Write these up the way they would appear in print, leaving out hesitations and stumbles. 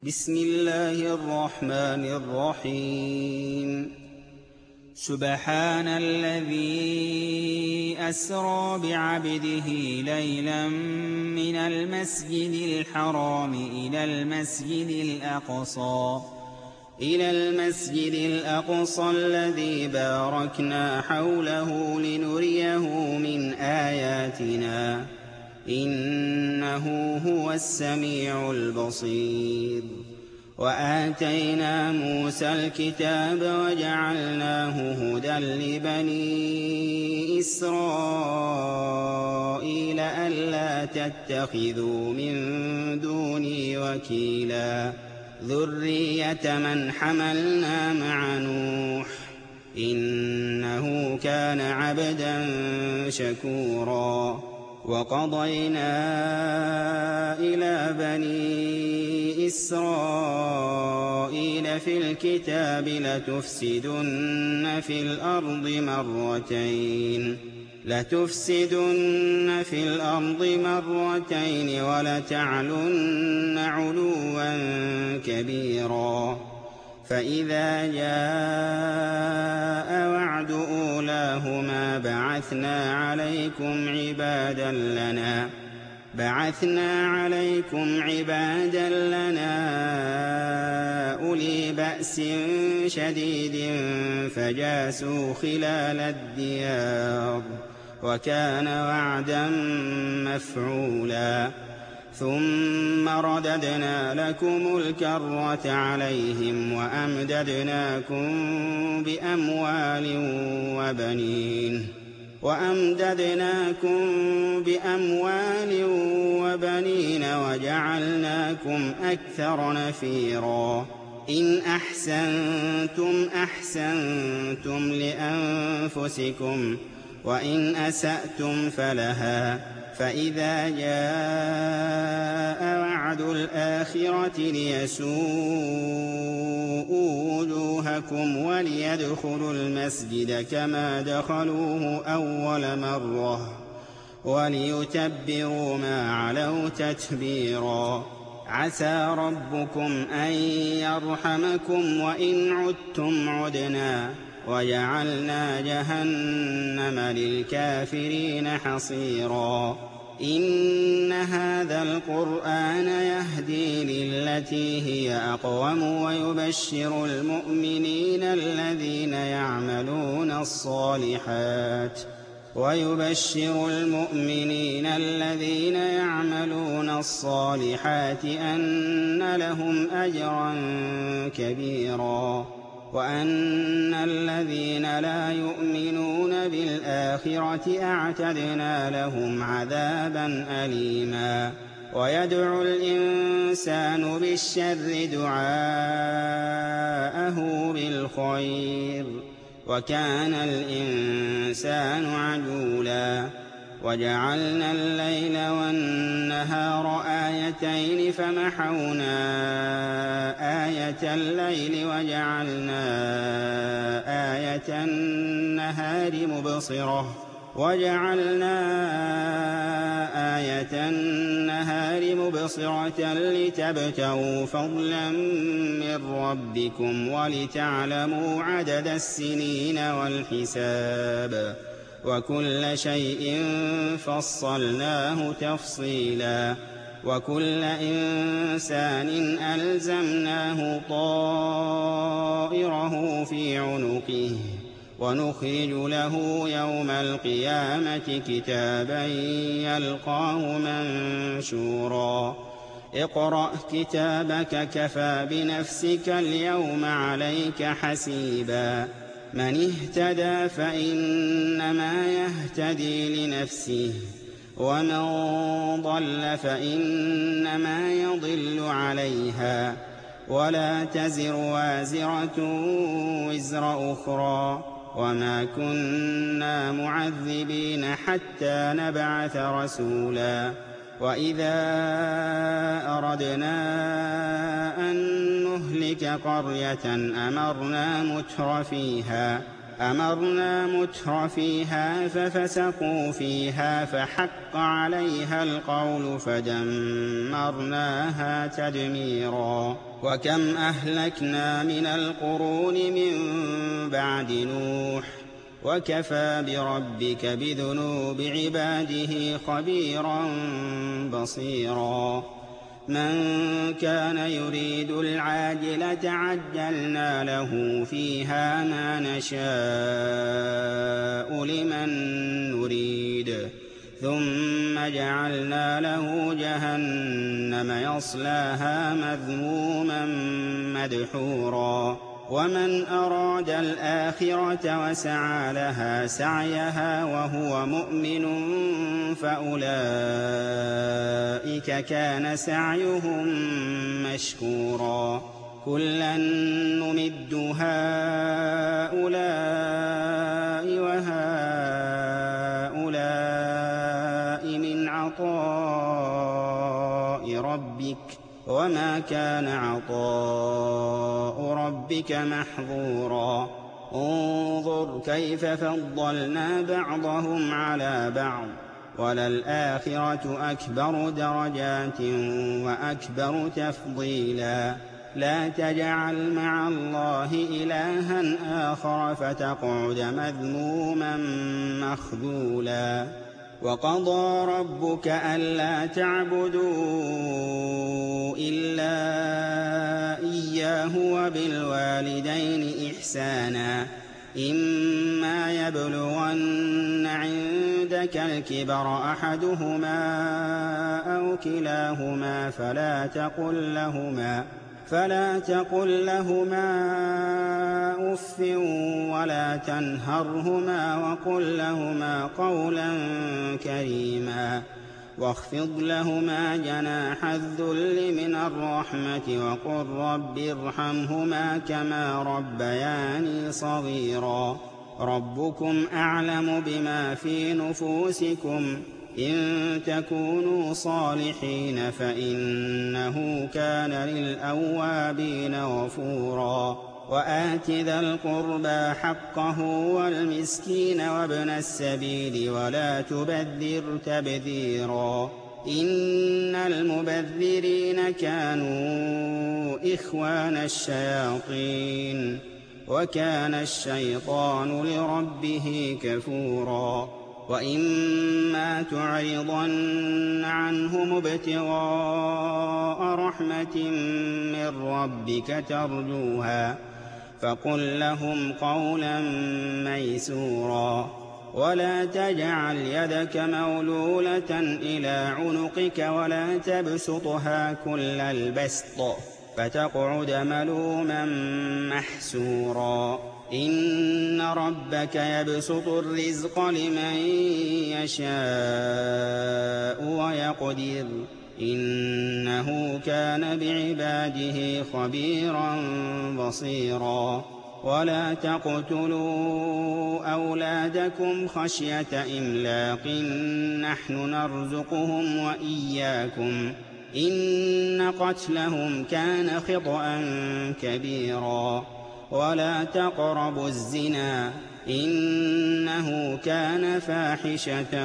بسم الله الرحمن الرحيم سبحان الذي أسرى بعبده ليلا من المسجد الحرام إلى المسجد الأقصى الذي باركنا حوله لنريه من آياتنا إنه هو السميع البصير وآتينا موسى الكتاب وجعلناه هدى لبني إسرائيل ألا تتخذوا من دوني وكيلا ذرية من حملنا مع نوح إنه كان عبدا شكورا وقضينا إلى بني إسرائيل في الكتاب لتفسدن في الأرض مرتين ولتعلن علوا كبيرا فإذا جاء وعد أولاهما بعثنا عليكم عبادا لنا أولي بأس شديد فجاسوا خلال الديار وكان وعدا مفعولا ثم رددنا لكم الكرة عليهم وأمددناكم بأموال وجعلناكم أكثر نفيرا إن أحسنتم لأنفسكم وإن أسأتم فلها فإذا جاء وعد الآخرة ليسوءوا وجوهكم وليدخلوا المسجد كما دخلوه أول مرة وليتبروا ما علوا تتبيرا عسى ربكم أن يرحمكم وإن عدتم عدنا وجعلنا جهنم للكافرين حصيرا إن هذا القرآن يهدي للتي هي أقوم ويبشر المؤمنين الذين يعملون الصالحات أن لهم أجرا كبيرا وأن الذين لا يؤمنون بالآخرة أعتدنا لهم عذابا أليما ويدعو الإنسان بالشر دعاءه بالخير وكان الإنسان عجولا وجعلنا الليل والنهار آيتين فمحونا آية الليل وجعلنا آية النهار مبصرة لتبتغوا فضلا من ربكم ولتعلموا عدد السنين والحساب وكل شيء فصلناه تفصيلا وكل إنسان ألزمناه طائره في عنقه ونخرج له يوم القيامة كتابا يلقاه منشورا اقرأ كتابك كفى بنفسك اليوم عليك حسيبا من اهتدى فإنما يهتدي لنفسه ومن ضل فإنما يضل عليها ولا تزر وازرة وزر أخرى وما كنا معذبين حتى نبعث رسولا وإذا أردنا أن نهلك قرية أمرنا متر فيها ففسقوا فيها فحق عليها القول فدمرناها تدميرا وكم أهلكنا من القرون من بعد نوح وكفى بربك بذنوب عباده خبيرا بصيرا من كان يريد العاجلة عجلنا له فيها ما نشاء لمن نريد ثم جعلنا له جهنم يصلاها مذموما مدحورا ومن أراد الآخرة وسعى لها سعيها وهو مؤمن فأولئك كان سعيهم مشكورا كلا نمد هؤلاء وهؤلاء من عطاء ربك وما كان عطاء ربك محظورا انظر كيف فضلنا بعضهم على بعض وللآخرة أكبر درجات وأكبر تفضيلا لا تجعل مع الله إلها آخر فتقعد مذموما مخذولا وقضى ربك ألا تعبدوا إلا إياه وبالوالدين إحسانا إما يبلغن عندك الكبر أحدهما أو كلاهما فلا تقل لهما أف ولا تنهرهما وقل لهما قولا كريما واخفض لهما جناح الذل من الرحمة وقل رب ارحمهما كما ربياني صغيرا ربكم أعلم بما في نفوسكم إن تكونوا صالحين فإنه كان للأوابين غفورا وآت ذا القربى حقه والمسكين وابن السبيل ولا تبذر تبذيرا إن المبذرين كانوا إخوان الشياطين وكان الشيطان لربه كفورا وإما تعرضن عنهم ابتغاء رحمة من ربك ترجوها فقل لهم قولا ميسورا ولا تجعل يدك مغلولة إلى عنقك ولا تبسطها كل البسط فتقعد ملوما محسورا إن ربك يبسط الرزق لمن يشاء ويقدر إنه كان بعباده خبيرا بصيرا ولا تقتلوا أولادكم خشية إملاق نحن نرزقهم وإياكم إن قتلهم كان خطأ كبيرا ولا تقربوا الزنا إنه كان فاحشة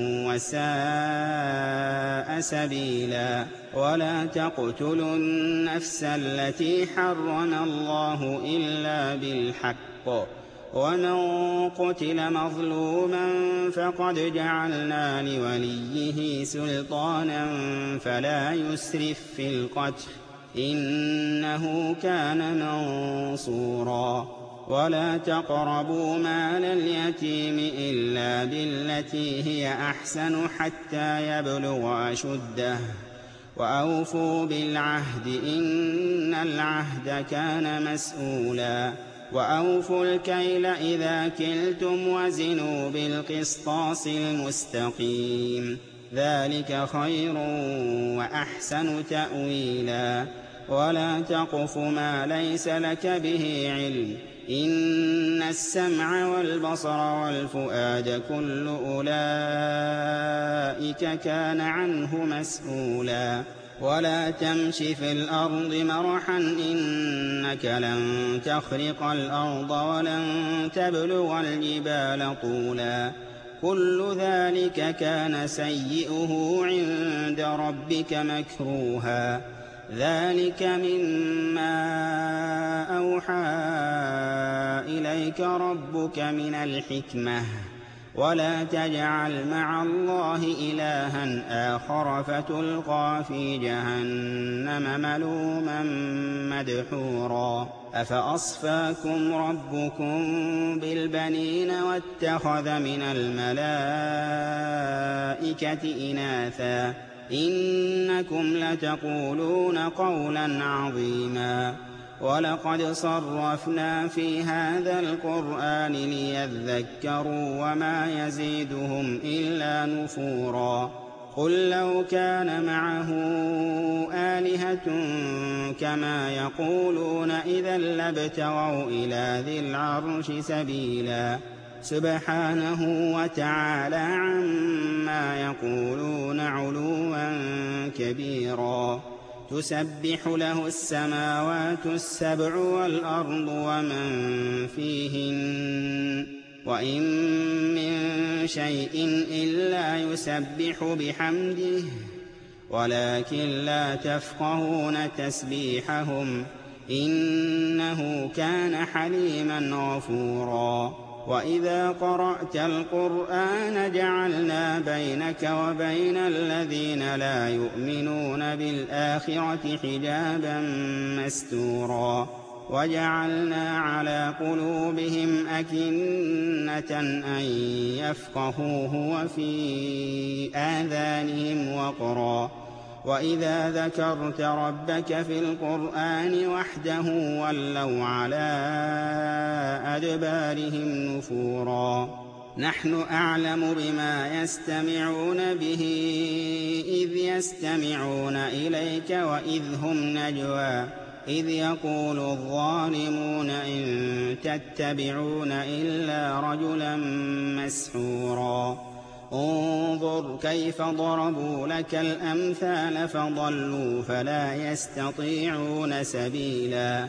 وساء سبيلا ولا تقتلوا النفس التي حرم الله إلا بالحق ومن قتل مظلوما فقد جعلنا لوليه سلطانا فلا يسرف في القتل إنه كان منصورا ولا تقربوا مال اليتيم إلا بالتي هي أحسن حتى يبلغ أشده وأوفوا بالعهد إن العهد كان مسؤولا وأوفوا الكيل إذا كلتم وزنوا بالقسطاس المستقيم ذلك خير وأحسن تأويلا ولا تقف ما ليس لك به علم إن السمع والبصر والفؤاد كل أولئك كان عنه مسؤولا ولا تمش في الأرض مرحا إنك لن تخرق الأرض ولن تبلغ الجبال طولا كل ذلك كان سيئه عند ربك مكروها ذلك مما أوحى إليك ربك من الحكمة ولا تجعل مع الله إلها آخر فتلقى في جهنم ملوما مدحورا أفأصفاكم ربكم بالبنين واتخذ من الملائكة إناثا إنكم لتقولون قولا عظيما ولقد صرفنا في هذا القرآن ليذكروا وما يزيدهم إلا نفورا قل لو كان معه آلهة كما يقولون إذا لابتغوا إلى ذي العرش سبيلا سبحانه وتعالى عما يقولون علوا كبيرا تسبح له السماوات السبع والأرض ومن فيهن وإن من شيء إلا يسبح بحمده ولكن لا تفقهون تسبيحهم إنه كان حليما غفورا وإذا قرأت القرآن جعلنا بينك وبين الذين لا يؤمنون بالآخرة حجابا مستورا وجعلنا على قلوبهم أكنة أن يفقهوه وفي آذانهم وقرا وإذا ذكرت ربك في القرآن وحده ولوا على أدبارهم نفورا نحن أعلم بما يستمعون به إذ يستمعون إليك وإذ هم نجوى إذ يقول الظالمون إن تتبعون إلا رجلا مسحورا انظر كيف ضربوا لك الأمثال فضلوا فلا يستطيعون سبيلا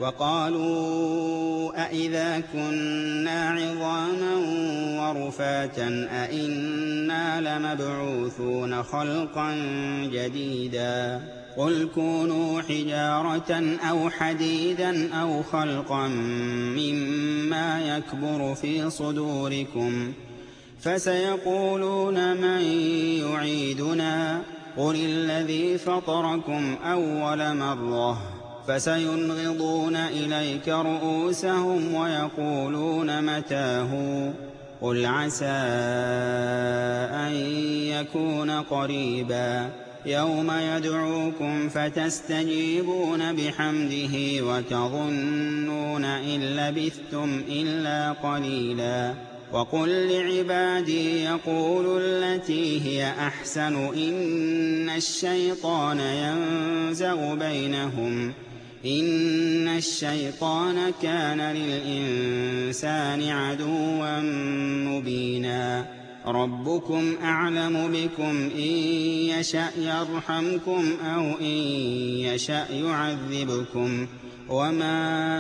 وقالوا أئذا كنا عظاما ورفاتا أئنا لمبعوثون خلقا جديدا قل كونوا حجارة أو حديدا أو خلقا مما يكبر في صدوركم فسيقولون من يعيدنا قل الذي فطركم أول مرة فسينغضون إليك رؤوسهم ويقولون متاه قل عسى أن يكون قريبا يوم يدعوكم فتستجيبون بحمده وتظنون إن لبثتم إلا قليلا وقل لعبادي يقولوا التي هي أحسن إن الشيطان ينزغ بينهم إن الشيطان كان للإنسان عدوا مبينا ربكم أعلم بكم إن يشأ يرحمكم أو إن يشأ يعذبكم وما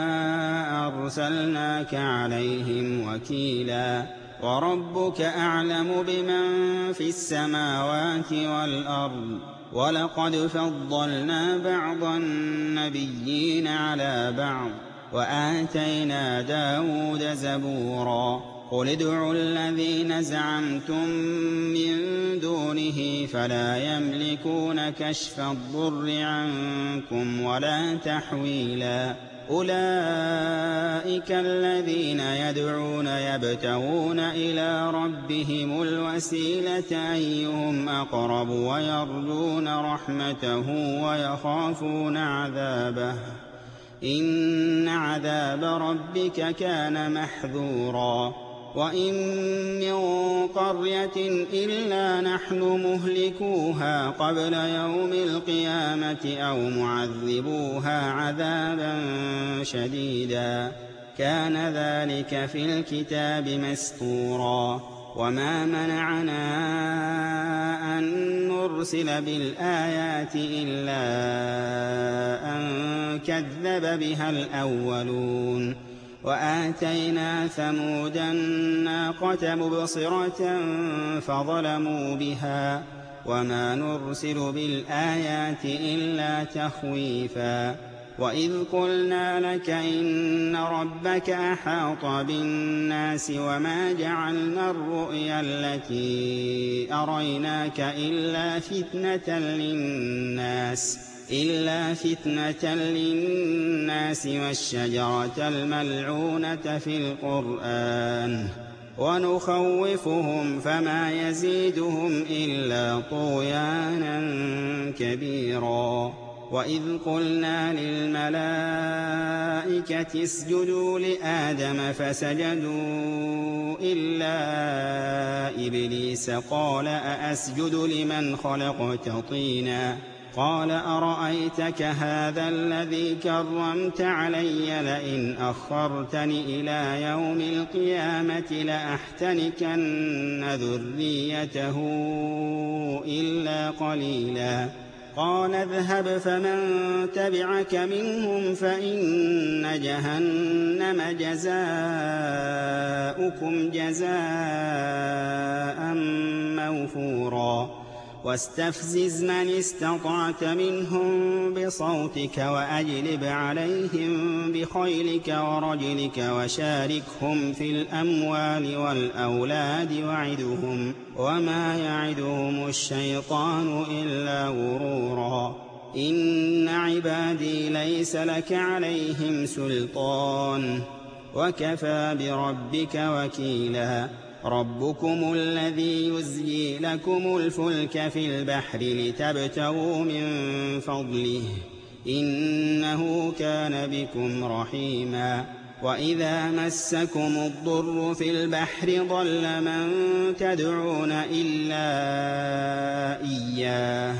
أرسلناك عليهم وكيلا وربك أعلم بمن في السماوات والأرض ولقد فضلنا بعض النبيين على بعض وآتينا داود زبورا قل ادعوا الذين زعمتم من دونه فلا يملكون كشف الضر عنكم ولا تحويلا أولئك الذين يدعون يبتغون إلى ربهم الوسيلة أيهم أقرب ويرجون رحمته ويخافون عذابه إن عذاب ربك كان محذورا وإن من قرية إلا نحن مهلكوها قبل يوم القيامة أو معذبوها عذابا شديدا كان ذلك في الكتاب مسطورا وما منعنا أن نرسل بالآيات إلا أن كذب بها الأولون وآتينا ثمود الناقة مبصرة فظلموا بها وما نرسل بالآيات إلا تخويفا وإذ قلنا لك إن ربك أحاط بالناس وما جعلنا الرؤيا التي أريناك إلا فتنة للناس والشجرة الملعونة في القرآن ونخوفهم فما يزيدهم إلا طغيانا كبيرا وإذ قلنا للملائكة اسجدوا لآدم فسجدوا إلا إبليس قال أأسجد لمن خلقت طينا قال أرأيتك هذا الذي كرمت علي لئن أخرتني إلى يوم القيامة لأحتنكن ذريته إلا قليلا قال اذهب فمن تبعك منهم فإن جهنم جزاؤكم جزاء موفورا واستفزز من استطعت منهم بصوتك وأجلب عليهم بخيلك ورجلك وشاركهم في الأموال والأولاد وعدهم وما يعدهم الشيطان إلا غرورا إن عبادي ليس لك عليهم سلطان وكفى بربك وكيلا ربكم الذي يزجي لكم الفلك في البحر لتبتغوا من فضله إنه كان بكم رحيما وإذا مسكم الضر في البحر ضل من تدعون إلا إياه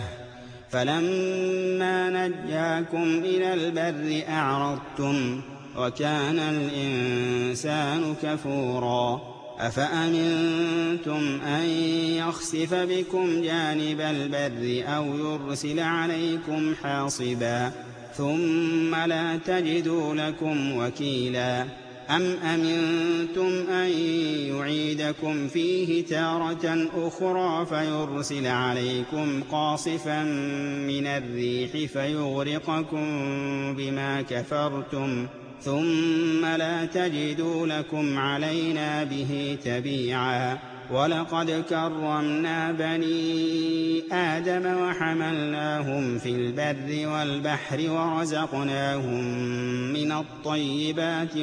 فلما نجاكم إلى البر أعرضتم وكان الإنسان كفورا أفأمنتم أن يخسف بكم جانب البر أو يرسل عليكم حاصبا ثم لا تجدوا لكم وكيلا أم أمنتم أن يعيدكم فيه تارة أخرى فيرسل عليكم قاصفا من الريح فيغرقكم بما كفرتم ثم لا تجدوا لكم علينا به تبيعا ولقد كرمنا بني آدم وحملناهم في البر والبحر ورزقناهم من الطيبات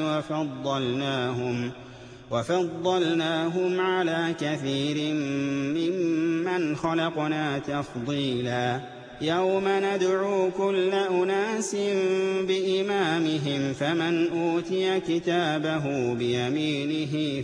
وفضلناهم على كثير ممن خلقنا تفضيلا يوم ندعو كل أناس بإمامهم فمن أوتي كتابه بيمينه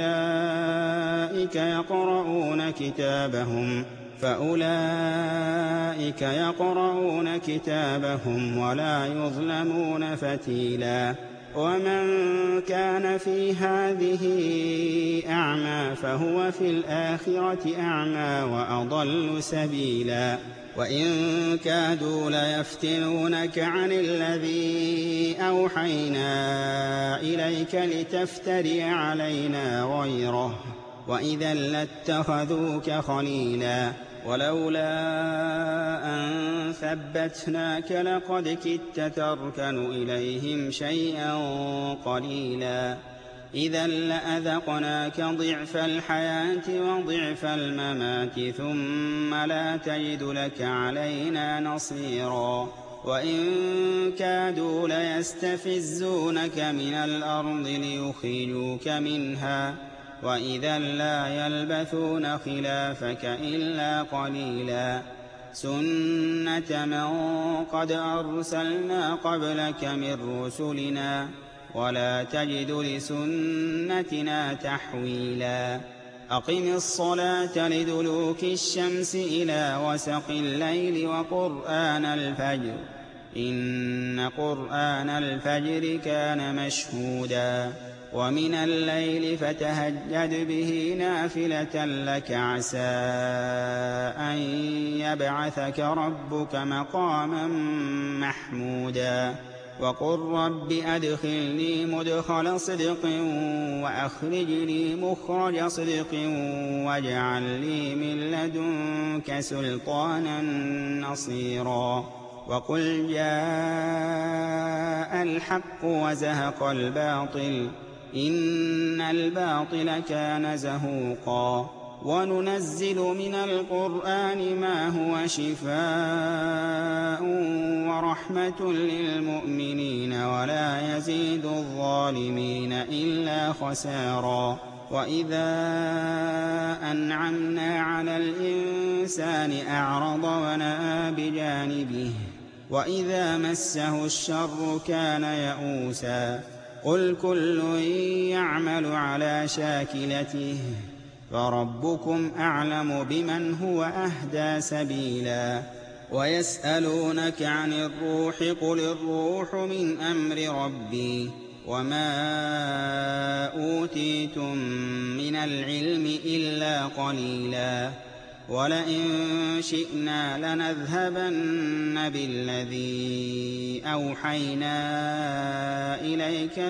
فأولئك يقرؤون كتابهم ولا يظلمون فتيلا ومن كان في هذه أعمى فهو في الآخرة أعمى وأضل سبيلا وإن كادوا ليفتنونك عن الذي أوحينا إليك لتفتري علينا غيره وإذا لاتخذوك خليلا ولولا أن ثبتناك لقد كدت تركن إليهم شيئا قليلا إذا لأذقناك ضعف الحياة وضعف الممات ثم لا تجد لك علينا نصيرا وإن كادوا ليستفزونك من الأرض ليخرجوك منها وإذا لا يلبثون خلافك إلا قليلا سنة من قد أرسلنا قبلك من رسلنا ولا تجد لسنتنا تحويلا أقم الصلاة لدلوك الشمس إلى وسق الليل وقرآن الفجر إن قرآن الفجر كان مشهودا ومن الليل فتهجد به نافلة لك عسى أن يبعثك ربك مقاما محمودا وقل رب أدخلني مدخل صدق وأخرجني مخرج صدق واجعل لي من لدنك سلطانا نصيرا وقل جاء الحق وزهق الباطل إن الباطل كان زهوقا وننزل من القرآن ما هو شفاء ورحمة للمؤمنين ولا يزيد الظالمين إلا خسارا وإذا أنعمنا على الإنسان أعرض ونأى بجانبه وإذا مسه الشر كان يئوسا قل كل يعمل على شاكلته فربكم أعلم بمن هو أهدى سبيلا ويسألونك عن الروح قل الروح من أمر ربي وما أوتيتم من العلم إلا قليلا ولئن شئنا لنذهبن بالذي أوحينا إليك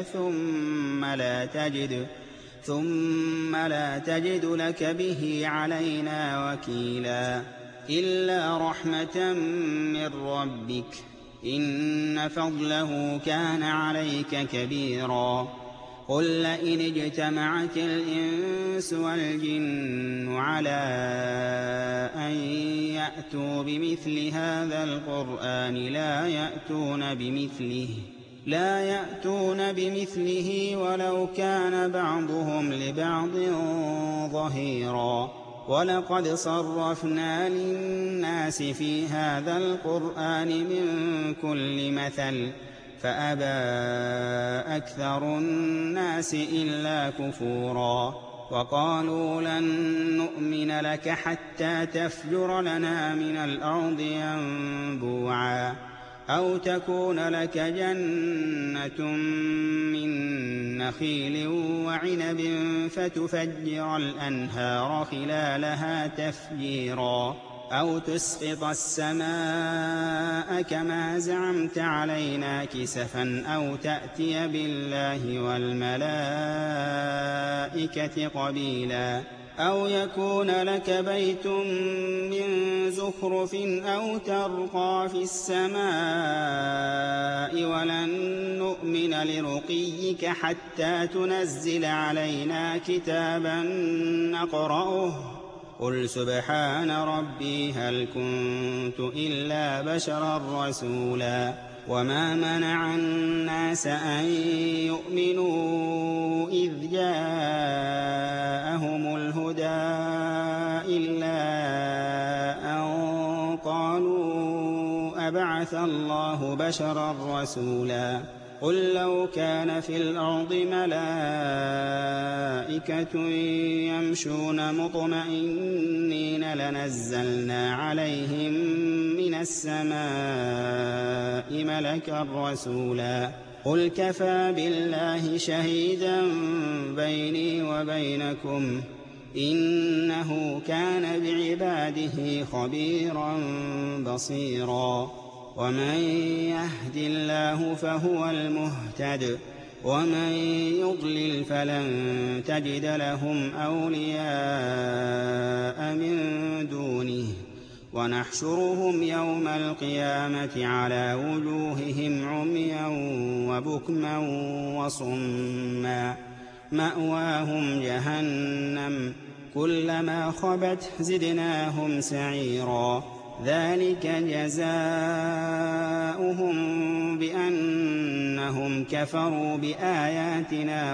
ثم لا تجد لك به علينا وكيلا إلا رحمة من ربك إن فضله كان عليك كبيرا قل لئن اجتمعت الإنس والجن على أن يأتوا بمثل هذا القرآن لا يأتون بمثله ولو كان بعضهم لبعض ظهيرا ولقد صرفنا للناس في هذا القرآن من كل مثل فأبى أكثر الناس إلا كفورا وقالوا لن نؤمن لك حتى تفجر لنا من الأرض ينبوعا أو تكون لك جنة من نخيل وعنب فتفجر الأنهار خلالها تفجيرا أو تسقط السماء كما زعمت علينا كسفا أو تأتي بالله والملائكة قبيلا أو يكون لك بيت من زخرف أو ترقى في السماء ولن نؤمن لرقيك حتى تنزل علينا كتابا نقرأه قل سبحان ربي هل كنت إلا بشرا رسولا وما منع الناس أن يؤمنوا إذ جاءهم الهدى إلا أن قالوا أبعث الله بشرا رسولا قل لو كان في الأرض ملائكة يمشون مطمئنين لنزلنا عليهم من السماء ملكا رسولا قل كفى بالله شهيدا بيني وبينكم إنه كان بعباده خبيرا بصيرا ومن يهد الله فهو المهتد ومن يضلل فلن تجد لهم أولياء من دونه ونحشرهم يوم القيامة على وجوههم عميا وبكما وصما مأواهم جهنم كلما خبت زدناهم سعيرا ذلك جزاؤهم بأنهم كفروا بآياتنا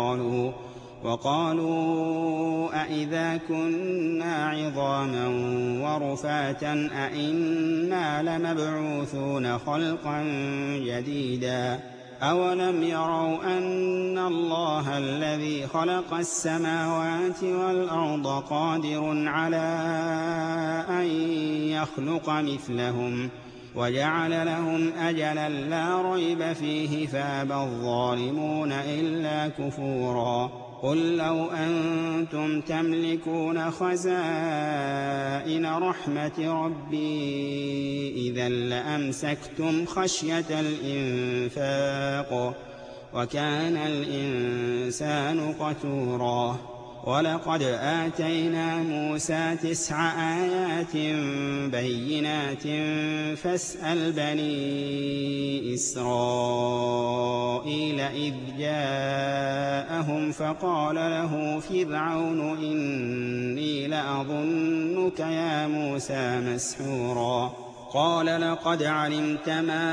وقالوا أئذا كنا عظاما ورفاتا أئنا لمبعوثون خلقا جديدا أولم يروا أن الله الذي خلق السماوات والأرض قادر على أن يخلق مثلهم وجعل لهم أجلا لا ريب فيه فأبى الظالمون إلا كفورا قل لو أنتم تملكون خزائن رحمة ربي إذا لأمسكتم خشية الإنفاق وكان الإنسان قتورا ولقد آتينا موسى 9 آيات بينات فاسأل بني إسرائيل إذ جاءهم فقال له فرعون إني لأظنك يا موسى مسحورا قال لقد علمت ما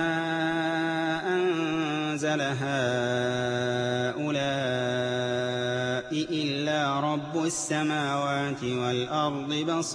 أنزل هؤلاء إلا رب السماوات والأرض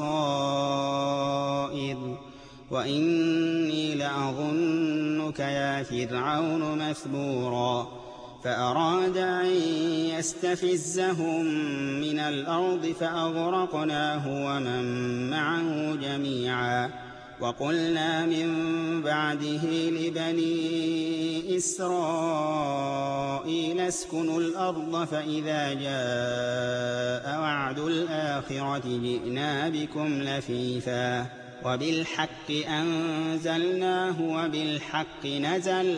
بصائر وإني لأظنك يا فرعون مثبورا فأراد أن يستفزهم من الأرض فأغرقناه ومن معه جميعا وقلنا من بعده لبني إسرائيل اسكنوا الأرض فإذا جاء وعد الآخرة جئنا بكم لفيفا وبالحق أنزلناه وبالحق نزل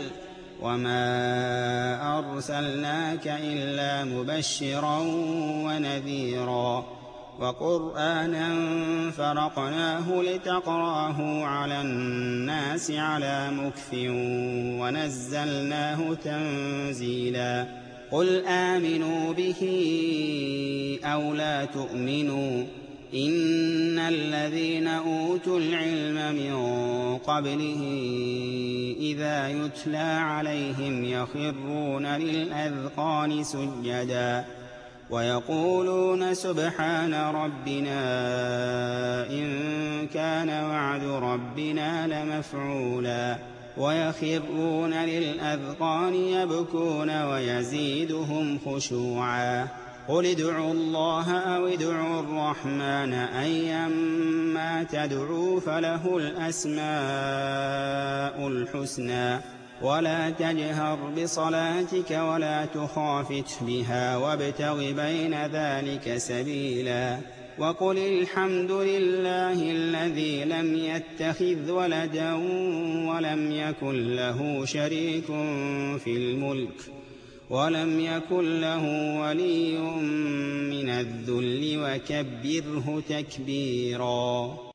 وما أرسلناك إلا مبشرا ونذيرا وقرآنا فرقناه لتقرأه على الناس على مكث ونزلناه تنزيلا قل آمنوا به أو لا تؤمنوا إن الذين أوتوا العلم من قبله إذا يتلى عليهم يخرون للأذقان سجدا ويقولون سبحان ربنا إن كان وعد ربنا لمفعولا ويخرون للأذقان يبكون ويزيدهم خشوعا قل ادعوا الله أو ادعوا الرحمن أيما تدعوا فله الأسماء الحسنى ولا تجهر بصلاتك ولا تخافت بها وابتغ بين ذلك سبيلا وقل الحمد لله الذي لم يتخذ ولدا ولم يكن له شريك في الملك ولم يكن له ولي من الذل وكبره تكبيرا.